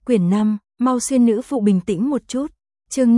Quyển 5, mau xuyên nữ phụ bình tĩnh một chút. Chương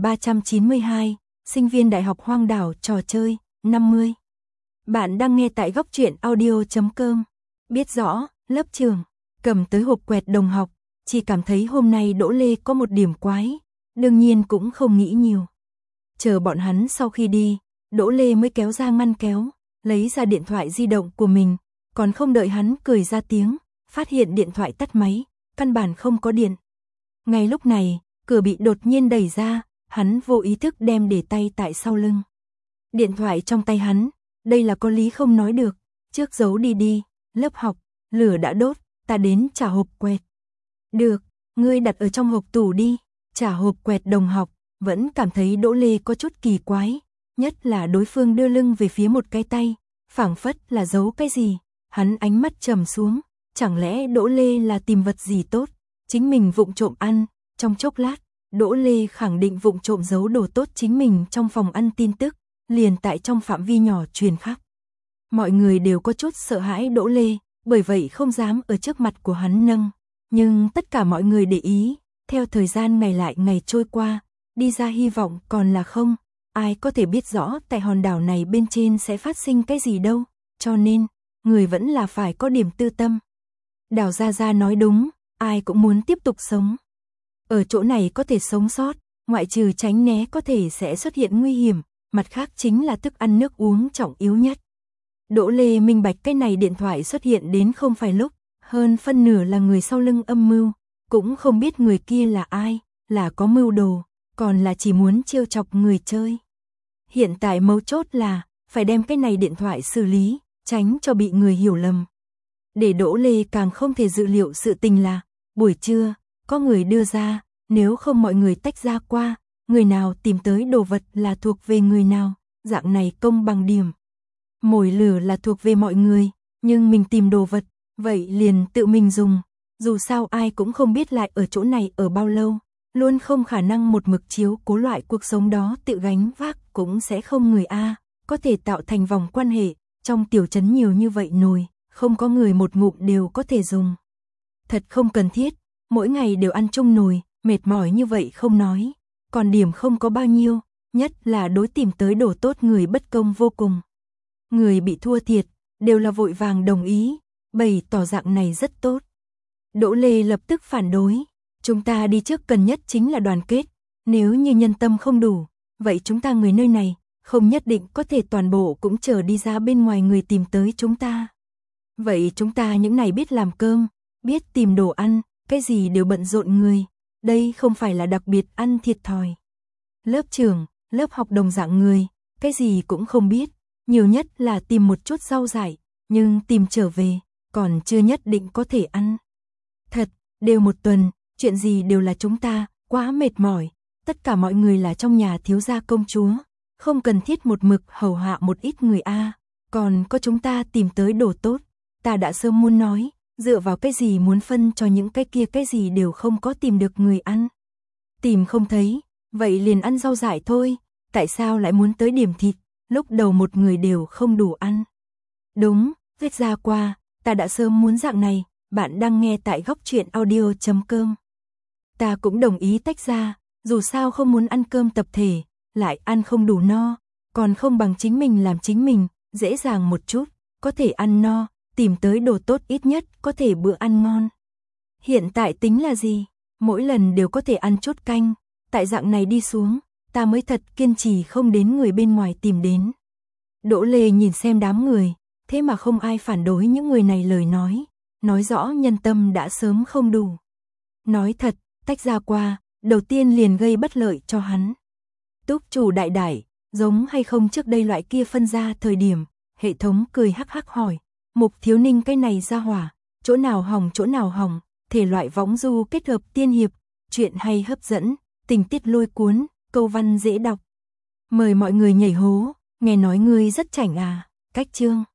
5392, sinh viên đại học hoang đảo trò chơi, 50. Bạn đang nghe tại góc truyện audio.com. Biết rõ, lớp trường, cầm tới hộp quẹt đồng học, chỉ cảm thấy hôm nay Đỗ Lê có một điểm quái, đương nhiên cũng không nghĩ nhiều. Chờ bọn hắn sau khi đi, Đỗ Lê mới kéo ra ngăn kéo, lấy ra điện thoại di động của mình, còn không đợi hắn cười ra tiếng, phát hiện điện thoại tắt máy, căn bản không có điện. Ngay lúc này, cửa bị đột nhiên đẩy ra, hắn vô ý thức đem để tay tại sau lưng. Điện thoại trong tay hắn, đây là có lý không nói được, trước giấu đi, lớp học, lửa đã đốt, ta đến trả hộp quẹt. Được, ngươi đặt ở trong hộp tủ đi, trả hộp quẹt đồng học, vẫn cảm thấy Đỗ Lê có chút kỳ quái, nhất là đối phương đưa lưng về phía một cái tay, phảng phất là giấu cái gì, hắn ánh mắt trầm xuống, chẳng lẽ Đỗ Lê là tìm vật gì tốt, chính mình vụng trộm ăn, trong chốc lát, Đỗ Lê khẳng định vụng trộm giấu đồ tốt chính mình trong phòng ăn tin tức, liền tại trong phạm vi nhỏ truyền khắp. Mọi người đều có chút sợ hãi Đỗ Lê, bởi vậy không dám ở trước mặt của hắn nâng, nhưng tất cả mọi người để ý, theo thời gian ngày lại ngày trôi qua, đi ra hy vọng còn là không, ai có thể biết rõ tại hòn đảo này bên trên sẽ phát sinh cái gì đâu, cho nên, người vẫn là phải có điểm tư tâm. Đào Gia Gia nói đúng, ai cũng muốn tiếp tục sống. Ở chỗ này có thể sống sót, ngoại trừ tránh né có thể sẽ xuất hiện nguy hiểm, mặt khác chính là thức ăn nước uống trọng yếu nhất. Đỗ Lê minh bạch cái này điện thoại xuất hiện đến không phải lúc, hơn phân nửa là người sau lưng âm mưu, cũng không biết người kia là ai, là có mưu đồ, còn là chỉ muốn trêu chọc người chơi. Hiện tại mấu chốt là, phải đem cái này điện thoại xử lý, tránh cho bị người hiểu lầm. Để Đỗ Lê càng không thể dự liệu sự tình là, buổi trưa, có người đưa ra, nếu không mọi người tách ra qua, người nào tìm tới đồ vật là thuộc về người nào, dạng này công bằng điểm. Mồi lửa là thuộc về mọi người, nhưng mình tìm đồ vật, vậy liền tự mình dùng, dù sao ai cũng không biết lại ở chỗ này ở bao lâu, luôn không khả năng một mực chiếu cố loại cuộc sống đó tự gánh vác cũng sẽ không người A, có thể tạo thành vòng quan hệ, trong tiểu trấn nhiều như vậy nồi, không có người một ngụm đều có thể dùng. Thật không cần thiết, mỗi ngày đều ăn chung nồi, mệt mỏi như vậy không nói, còn điểm không có bao nhiêu, nhất là đối tìm tới đồ tốt người bất công vô cùng. Người bị thua thiệt, đều là vội vàng đồng ý, bày tỏ dạng này rất tốt. Đỗ Lê lập tức phản đối, chúng ta đi trước cần nhất chính là đoàn kết, nếu như nhân tâm không đủ, vậy chúng ta người nơi này, không nhất định có thể toàn bộ cũng chờ đi ra bên ngoài người tìm tới chúng ta. Vậy chúng ta những này biết làm cơm, biết tìm đồ ăn, cái gì đều bận rộn người, đây không phải là đặc biệt ăn thiệt thòi. Lớp trưởng, lớp học đồng dạng người, cái gì cũng không biết, nhiều nhất là tìm một chút rau dại, nhưng tìm trở về, còn chưa nhất định có thể ăn. Thật, đều một tuần, chuyện gì đều là chúng ta, quá mệt mỏi, tất cả mọi người là trong nhà thiếu gia công chúa, không cần thiết một mực hầu hạ một ít người A, còn có chúng ta tìm tới đồ tốt, ta đã sớm muốn nói, dựa vào cái gì muốn phân cho những cái kia cái gì đều không có tìm được người ăn. Tìm không thấy, vậy liền ăn rau dại thôi, tại sao lại muốn tới điểm thịt, lúc đầu một người đều không đủ ăn. Đúng, viết ra qua, ta đã sớm muốn dạng này, bạn đang nghe tại góc truyện audio.com. Ta cũng đồng ý tách ra, dù sao không muốn ăn cơm tập thể, lại ăn không đủ no, còn không bằng chính mình làm chính mình, dễ dàng một chút, có thể ăn no, tìm tới đồ tốt ít nhất có thể bữa ăn ngon. Hiện tại tính là gì? Mỗi lần đều có thể ăn chút canh, tại dạng này đi xuống, ta mới thật kiên trì không đến người bên ngoài tìm đến. Đỗ Lê nhìn xem đám người, thế mà không ai phản đối những người này lời nói rõ nhân tâm đã sớm không đủ. Nói thật, tách ra qua, đầu tiên liền gây bất lợi cho hắn. Túc chủ đại đại, giống hay không trước đây loại kia phân ra thời điểm, hệ thống cười hắc hắc hỏi, Mục Thiếu Ninh cái này ra hỏa, chỗ nào hỏng, thể loại võng du kết hợp tiên hiệp, chuyện hay hấp dẫn, tình tiết lôi cuốn, câu văn dễ đọc. Mời mọi người nhảy hố, nghe nói ngươi rất chảnh à, cách chương.